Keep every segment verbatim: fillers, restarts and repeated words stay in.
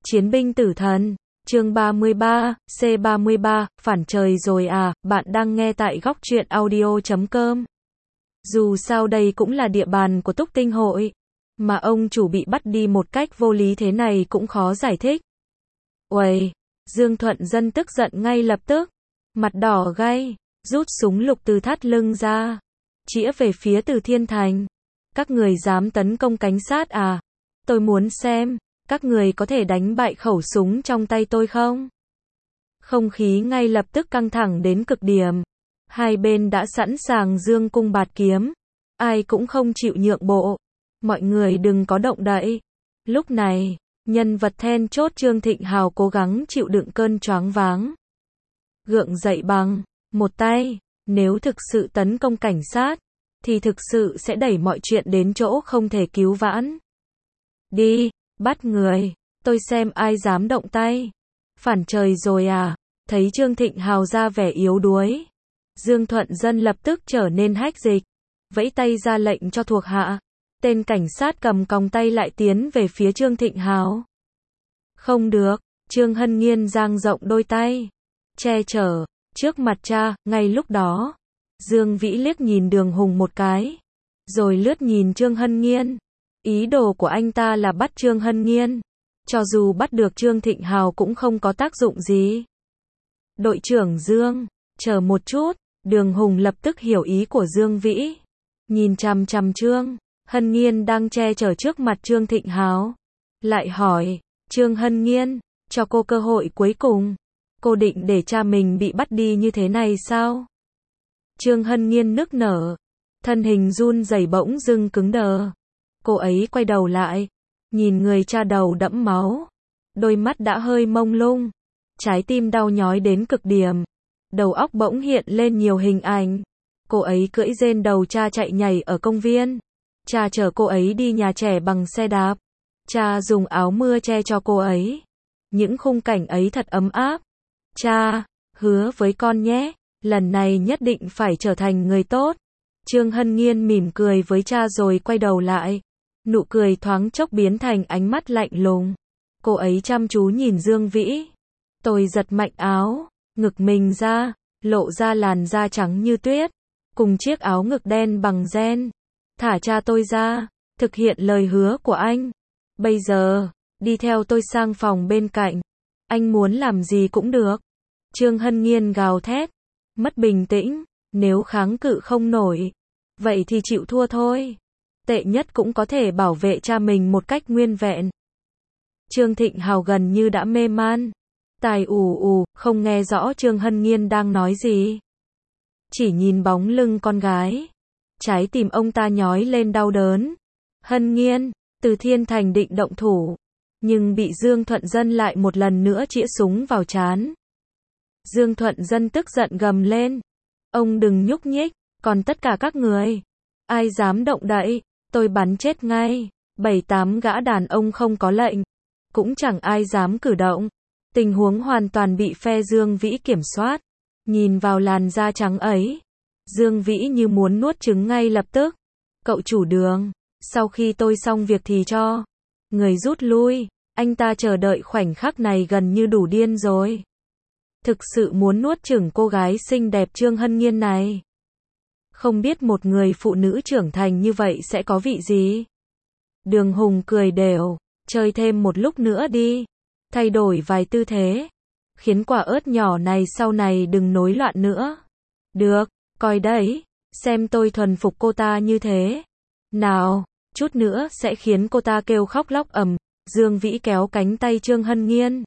Chiến binh tử thần, chương ba mươi ba, C ba mươi ba, phản trời rồi à, bạn đang nghe tại góc truyện audio chấm com. Dù sao đây cũng là địa bàn của Túc Tinh hội, mà ông chủ bị bắt đi một cách vô lý thế này cũng khó giải thích. Uầy, Dương Thuận Dân tức giận ngay lập tức, mặt đỏ gay, rút súng lục từ thắt lưng ra, chĩa về phía Từ Thiên Thành. Các người dám tấn công cảnh sát à? Tôi muốn xem, các người có thể đánh bại khẩu súng trong tay tôi không? Không khí ngay lập tức căng thẳng đến cực điểm. Hai bên đã sẵn sàng giương cung bạt kiếm. Ai cũng không chịu nhượng bộ. Mọi người đừng có động đậy. Lúc này, nhân vật then chốt Trương Thịnh Hào cố gắng chịu đựng cơn choáng váng. Gượng dậy bằng một tay, nếu thực sự tấn công cảnh sát, thì thực sự sẽ đẩy mọi chuyện đến chỗ không thể cứu vãn. Đi, bắt người, tôi xem ai dám động tay. Phản trời rồi à? Thấy Trương Thịnh Hào ra vẻ yếu đuối, Dương Thuận Dân lập tức trở nên hách dịch, vẫy tay ra lệnh cho thuộc hạ. Tên cảnh sát cầm còng tay lại tiến về phía Trương Thịnh Hào. Không được, Trương Hân Nghiên dang rộng đôi tay, che chở, trước mặt cha. Ngay lúc đó, Dương Vĩ liếc nhìn Đường Hùng một cái, rồi lướt nhìn Trương Hân Nghiên. Ý đồ của anh ta là bắt Trương Hân Nghiên. Cho dù bắt được Trương Thịnh Hào cũng không có tác dụng gì. Đội trưởng Dương, chờ một chút. Đường Hùng lập tức hiểu ý của Dương Vĩ. Nhìn chằm chằm Trương Hân Nghiên đang che chở trước mặt Trương Thịnh Hào. Lại hỏi, Trương Hân Nghiên, cho cô cơ hội cuối cùng. Cô định để cha mình bị bắt đi như thế này sao? Trương Hân Nghiên nức nở. Thân hình run rẩy bỗng dưng cứng đờ. Cô ấy quay đầu lại, nhìn người cha đầu đẫm máu, đôi mắt đã hơi mông lung, trái tim đau nhói đến cực điểm, đầu óc bỗng hiện lên nhiều hình ảnh. Cô ấy cưỡi rên đầu cha chạy nhảy ở công viên, cha chở cô ấy đi nhà trẻ bằng xe đạp, cha dùng áo mưa che cho cô ấy. Những khung cảnh ấy thật ấm áp. Cha, hứa với con nhé, lần này nhất định phải trở thành người tốt. Trương Hân Nghiên mỉm cười với cha rồi quay đầu lại. Nụ cười thoáng chốc biến thành ánh mắt lạnh lùng. Cô ấy chăm chú nhìn Dương Vĩ. Tôi giật mạnh áo, ngực mình ra, lộ ra làn da trắng như tuyết, cùng chiếc áo ngực đen bằng ren. Thả cha tôi ra, thực hiện lời hứa của anh. Bây giờ, đi theo tôi sang phòng bên cạnh. Anh muốn làm gì cũng được. Trương Hân Nghiên gào thét, mất bình tĩnh. Nếu kháng cự không nổi, vậy thì chịu thua thôi. Tệ nhất cũng có thể bảo vệ cha mình một cách nguyên vẹn. Trương Thịnh Hào gần như đã mê man, tai ù ù, không nghe rõ Trương Hân Nghiên đang nói gì. Chỉ nhìn bóng lưng con gái, trái tim ông ta nhói lên đau đớn. Hân Nghiên, Từ Thiên Thành định động thủ, nhưng bị Dương Thuận Dân lại một lần nữa chĩa súng vào trán. Dương Thuận Dân tức giận gầm lên. Ông đừng nhúc nhích, còn tất cả các người, ai dám động đậy, tôi bắn chết ngay. Bảy tám gã đàn ông không có lệnh, cũng chẳng ai dám cử động. Tình huống hoàn toàn bị phe Dương Vĩ kiểm soát. Nhìn vào làn da trắng ấy, Dương Vĩ như muốn nuốt trứng ngay lập tức. Cậu chủ Đường, sau khi tôi xong việc thì cho người rút lui. Anh ta chờ đợi khoảnh khắc này gần như đủ điên rồi. Thực sự muốn nuốt chửng cô gái xinh đẹp Trương Hân Nghiên này. Không biết một người phụ nữ trưởng thành như vậy sẽ có vị gì. Đường Hùng cười đều, chơi thêm một lúc nữa đi. Thay đổi vài tư thế, khiến quả ớt nhỏ này sau này đừng nối loạn nữa. Được, coi đấy, xem tôi thuần phục cô ta như thế nào, chút nữa sẽ khiến cô ta kêu khóc lóc ầm. Dương Vĩ kéo cánh tay Trương Hân Nghiên,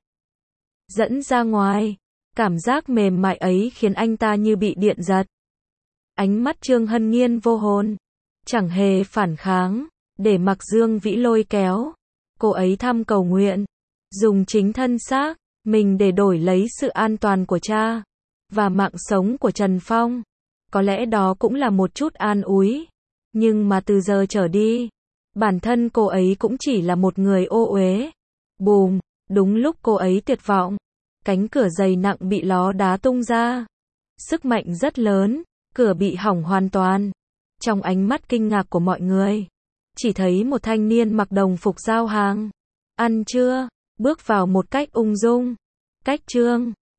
dẫn ra ngoài. Cảm giác mềm mại ấy khiến anh ta như bị điện giật. Ánh mắt Trương Hân Nghiên vô hồn, chẳng hề phản kháng, để mặc Dương Vĩ lôi kéo. Cô ấy thầm cầu nguyện, dùng chính thân xác mình để đổi lấy sự an toàn của cha và mạng sống của Trần Phong. Có lẽ đó cũng là một chút an ủi, nhưng mà từ giờ trở đi, bản thân cô ấy cũng chỉ là một người ô uế. Bùm, đúng lúc cô ấy tuyệt vọng, cánh cửa dày nặng bị ló đá tung ra. Sức mạnh rất lớn, cửa bị hỏng hoàn toàn. Trong ánh mắt kinh ngạc của mọi người, chỉ thấy một thanh niên mặc đồng phục giao hàng. Ăn chưa? bước vào một cách ung dung. Cách chương